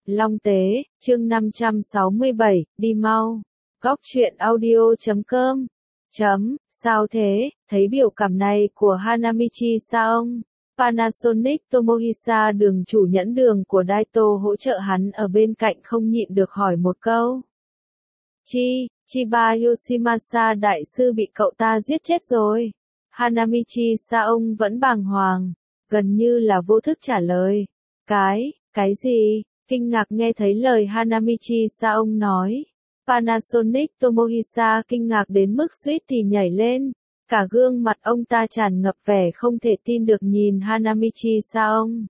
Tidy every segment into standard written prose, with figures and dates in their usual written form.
Long Tế, chương 567, đi mau. Góc truyện audio.com. Sao thế, thấy biểu cảm này của Hanamichi Saong, Panasonic Tomohisa đường chủ nhẫn đường của Daito hỗ trợ hắn ở bên cạnh không nhịn được hỏi một câu. Chiba Yoshimasa đại sư bị cậu ta giết chết rồi. Hanamichi Saong vẫn bàng hoàng, gần như là vô thức trả lời. Cái gì? Kinh ngạc nghe thấy lời Hanamichi Saong nói. Panasonic Tomohisa kinh ngạc đến mức suýt thì nhảy lên. Cả gương mặt ông ta tràn ngập vẻ không thể tin được nhìn Hanamichi Saong.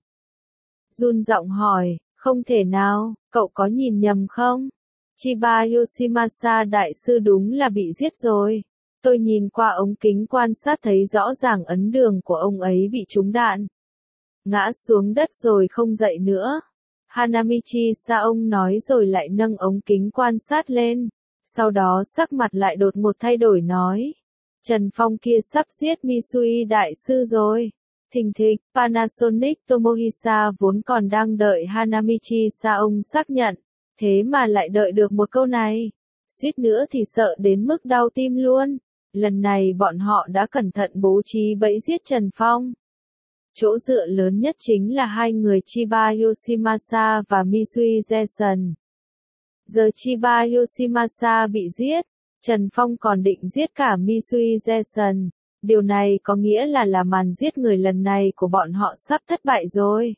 Run giọng hỏi, không thể nào, cậu có nhìn nhầm không? Chiba Yoshimasa đại sư đúng là bị giết rồi. Tôi nhìn qua ống kính quan sát thấy rõ ràng ấn đường của ông ấy bị trúng đạn. Ngã xuống đất rồi không dậy nữa. Hanamichi Saong nói rồi lại nâng ống kính quan sát lên. Sau đó sắc mặt lại đột ngột thay đổi nói. Trần Phong kia sắp giết Misui đại sư rồi. Thình thịch, Panasonic Tomohisa vốn còn đang đợi Hanamichi Saong xác nhận. Thế mà lại đợi được một câu này. Suýt nữa thì sợ đến mức đau tim luôn. Lần này bọn họ đã cẩn thận bố trí bẫy giết Trần Phong. Chỗ dựa lớn nhất chính là hai người Chiba Yoshimasa và Misui Jason. Giờ Chiba Yoshimasa bị giết, Trần Phong còn định giết cả Misui Jason. Điều này có nghĩa là màn giết người lần này của bọn họ sắp thất bại rồi.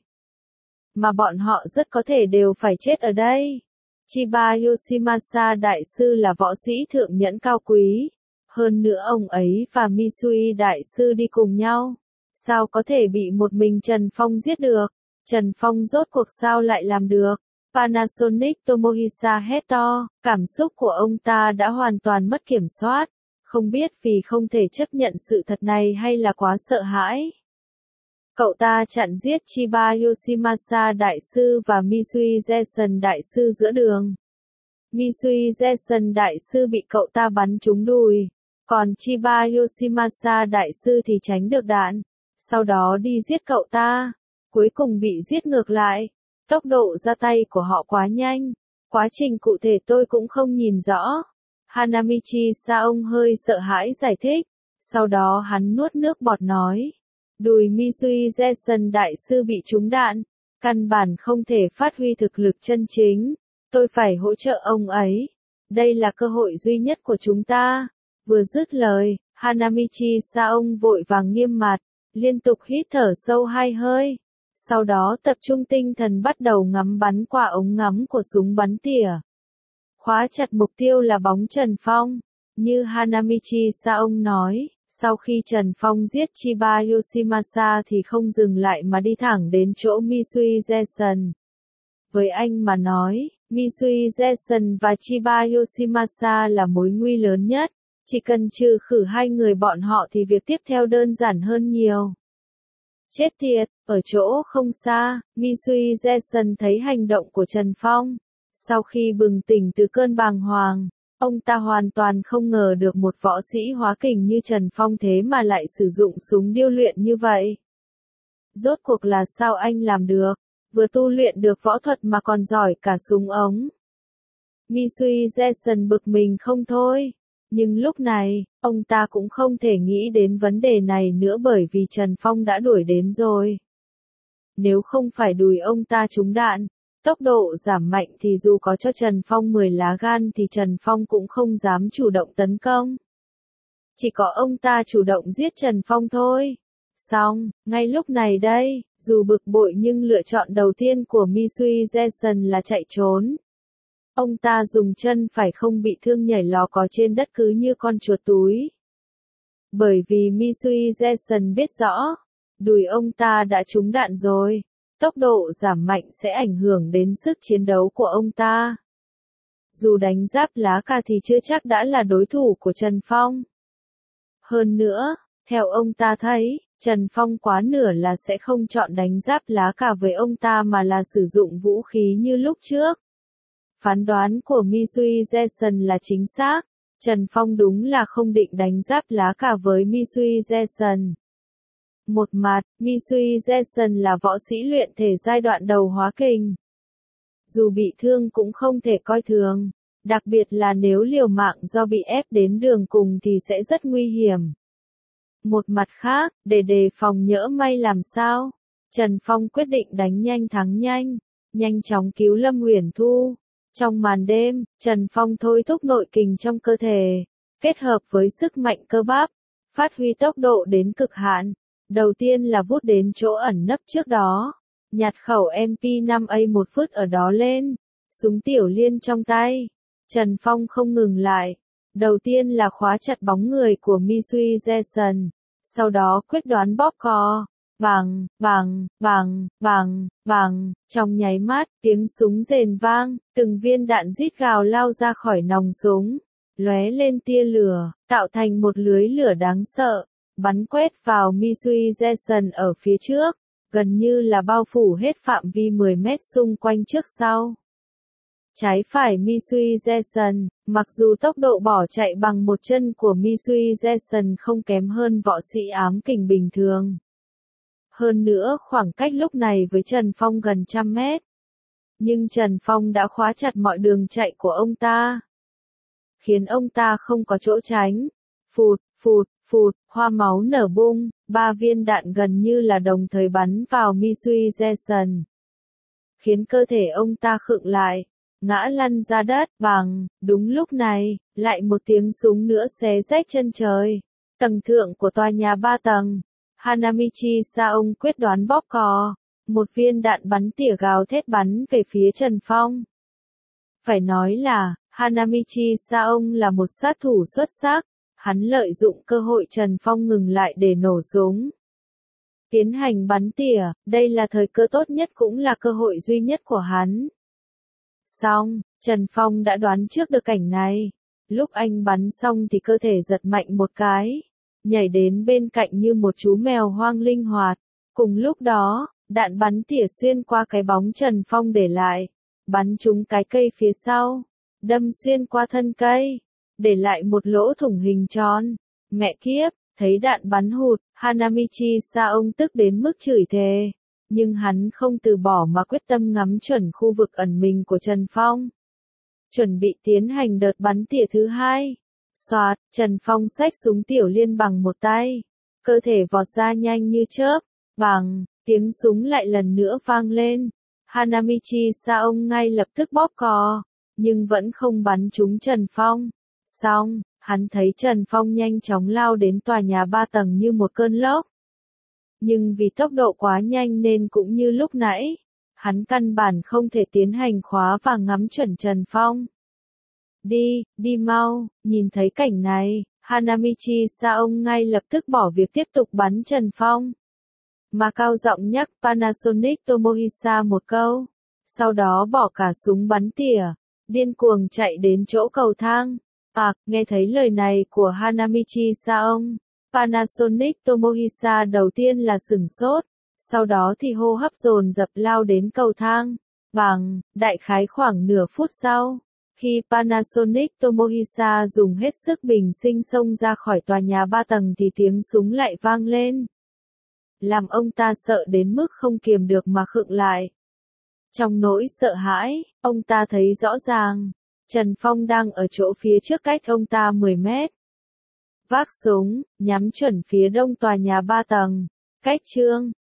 Mà bọn họ rất có thể đều phải chết ở đây. Chiba Yoshimasa đại sư là võ sĩ thượng nhẫn cao quý. Hơn nữa ông ấy và Misui đại sư đi cùng nhau. Sao có thể bị một mình Trần Phong giết được? Trần Phong rốt cuộc sao lại làm được? Panasonic Tomohisa hét to, cảm xúc của ông ta đã hoàn toàn mất kiểm soát. Không biết vì không thể chấp nhận sự thật này hay là quá sợ hãi. Cậu ta chặn giết Chiba Yoshimasa đại sư và Misui Jason đại sư giữa đường. Misui Jason đại sư bị cậu ta bắn trúng đùi. Còn Chiba Yoshimasa đại sư thì tránh được đạn. Sau đó đi giết cậu ta. Cuối cùng bị giết ngược lại. Tốc độ ra tay của họ quá nhanh. Quá trình cụ thể tôi cũng không nhìn rõ. Hanamichi Saong hơi sợ hãi giải thích. Sau đó hắn nuốt nước bọt nói. Đùi Misui Jason đại sư bị trúng đạn. Căn bản không thể phát huy thực lực chân chính. Tôi phải hỗ trợ ông ấy. Đây là cơ hội duy nhất của chúng ta. Vừa dứt lời, Hanamichi Saong vội vàng nghiêm mặt. Liên tục hít thở sâu 2 hơi. Sau đó tập trung tinh thần bắt đầu ngắm bắn qua ống ngắm của súng bắn tỉa. Khóa chặt mục tiêu là bóng Trần Phong. Như Hanamichi Saong nói, sau khi Trần Phong giết Chiba Yoshimasa thì không dừng lại mà đi thẳng đến chỗ Misui Jason. Với anh mà nói, Misui Jason và Chiba Yoshimasa là mối nguy lớn nhất. Chỉ cần trừ khử hai người bọn họ thì việc tiếp theo đơn giản hơn nhiều. Chết tiệt, ở chỗ không xa, Misui Jason thấy hành động của Trần Phong. Sau khi bừng tỉnh từ cơn bàng hoàng, ông ta hoàn toàn không ngờ được một võ sĩ hóa kình như Trần Phong thế mà lại sử dụng súng điêu luyện như vậy. Rốt cuộc là sao anh làm được, vừa tu luyện được võ thuật mà còn giỏi cả súng ống. Misui Jason bực mình không thôi. Nhưng lúc này, ông ta cũng không thể nghĩ đến vấn đề này nữa bởi vì Trần Phong đã đuổi đến rồi. Nếu không phải đùi ông ta trúng đạn, tốc độ giảm mạnh thì dù có cho Trần Phong 10 lá gan thì Trần Phong cũng không dám chủ động tấn công. Chỉ có ông ta chủ động giết Trần Phong thôi. Xong, ngay lúc này đây, dù bực bội nhưng lựa chọn đầu tiên của Misui Jason là chạy trốn. Ông ta dùng chân phải không bị thương nhảy lò cò trên đất cứ như con chuột túi. Bởi vì Misui Jason biết rõ, đùi ông ta đã trúng đạn rồi, tốc độ giảm mạnh sẽ ảnh hưởng đến sức chiến đấu của ông ta. Dù đánh giáp lá cà thì chưa chắc đã là đối thủ của Trần Phong. Hơn nữa, theo ông ta thấy, Trần Phong quá nửa là sẽ không chọn đánh giáp lá cà với ông ta mà là sử dụng vũ khí như lúc trước. Phán đoán của Misui Jason là chính xác. Trần Phong đúng là không định đánh giáp lá cà với Misui Jason. Một mặt, Misui Jason là võ sĩ luyện thể giai đoạn đầu hóa kình. dù bị thương cũng không thể coi thường, đặc biệt là nếu liều mạng do bị ép đến đường cùng thì sẽ rất nguy hiểm. Một mặt khác, để đề phòng nhỡ may làm sao, Trần Phong quyết định đánh nhanh thắng nhanh, nhanh chóng cứu Lâm Uyển Thu. Trong màn đêm, Trần Phong thôi thúc nội kình trong cơ thể, kết hợp với sức mạnh cơ bắp, phát huy tốc độ đến cực hạn. Đầu tiên là vút đến chỗ ẩn nấp trước đó, nhặt khẩu MP5A 1 phút ở đó lên, súng tiểu liên trong tay. Trần Phong không ngừng lại. Đầu tiên là khóa chặt bóng người của Misui Jason, sau đó quyết đoán bóp cò. Bàng, bàng, bàng, bàng, bàng, trong nháy mắt, tiếng súng rền vang, từng viên đạn rít gào lao ra khỏi nòng súng, lóe lên tia lửa, tạo thành một lưới lửa đáng sợ, bắn quét vào Misui Jason ở phía trước, gần như là bao phủ hết phạm vi 10 mét xung quanh trước sau. Trái phải Misui Jason, mặc dù tốc độ bỏ chạy bằng một chân của Misui Jason không kém hơn võ sĩ ám kình bình thường. Hơn nữa khoảng cách lúc này với Trần Phong gần 100 mét. Nhưng Trần Phong đã khóa chặt mọi đường chạy của ông ta, khiến ông ta không có chỗ tránh. Phụt, phụt, phụt, hoa máu nở bung, 3 viên đạn gần như là đồng thời bắn vào Misui Jason, khiến cơ thể ông ta khựng lại, ngã lăn ra đất. Bằng, đúng lúc này, lại một tiếng súng nữa xé rách chân trời. Tầng thượng của tòa nhà 3 tầng, Hanamichi Saong quyết đoán bóp cò, một viên đạn bắn tỉa gào thét bắn về phía Trần Phong. Phải nói là, Hanamichi Saong là một sát thủ xuất sắc, hắn lợi dụng cơ hội Trần Phong ngừng lại để nổ súng, tiến hành bắn tỉa, đây là thời cơ tốt nhất cũng là cơ hội duy nhất của hắn. Xong, Trần Phong đã đoán trước được cảnh này, lúc anh bắn xong thì cơ thể giật mạnh một cái, nhảy đến bên cạnh như một chú mèo hoang linh hoạt. Cùng lúc đó, đạn bắn tỉa xuyên qua cái bóng Trần Phong để lại, bắn trúng cái cây phía sau, đâm xuyên qua thân cây, để lại một lỗ thủng hình tròn. Mẹ kiếp, thấy đạn bắn hụt, Hanamichi Saong tức đến mức chửi thề, nhưng hắn không từ bỏ mà quyết tâm ngắm chuẩn khu vực ẩn mình của Trần Phong, chuẩn bị tiến hành đợt bắn tỉa thứ hai. Soạt, Trần Phong xách súng tiểu liên bằng một tay, cơ thể vọt ra nhanh như chớp. Bằng, tiếng súng lại lần nữa vang lên. Hanamichi Saong ngay lập tức bóp cò, nhưng vẫn không bắn trúng Trần Phong. Xong, hắn thấy Trần Phong nhanh chóng lao đến tòa nhà 3 tầng như một cơn lốc. Nhưng vì tốc độ quá nhanh nên cũng như lúc nãy, hắn căn bản không thể tiến hành khóa và ngắm chuẩn Trần Phong. Đi, đi mau. Nhìn thấy cảnh này, Hanamichi Saong ngay lập tức bỏ việc tiếp tục bắn Trần Phong, mà cao giọng nhắc Panasonic Tomohisa một câu, sau đó bỏ cả súng bắn tỉa, điên cuồng chạy đến chỗ cầu thang. Nghe thấy lời này của Hanamichi Saong, Panasonic Tomohisa đầu tiên là sửng sốt, sau đó thì hô hấp dồn dập lao đến cầu thang. Bằng, đại khái khoảng nửa phút sau, khi Panasonic Tomohisa dùng hết sức bình sinh xông ra khỏi tòa nhà 3 tầng thì tiếng súng lại vang lên, làm ông ta sợ đến mức không kiềm được mà khựng lại. Trong nỗi sợ hãi, ông ta thấy rõ ràng, Trần Phong đang ở chỗ phía trước cách ông ta 10 mét. Vác súng, nhắm chuẩn phía đông tòa nhà 3 tầng, cách Trương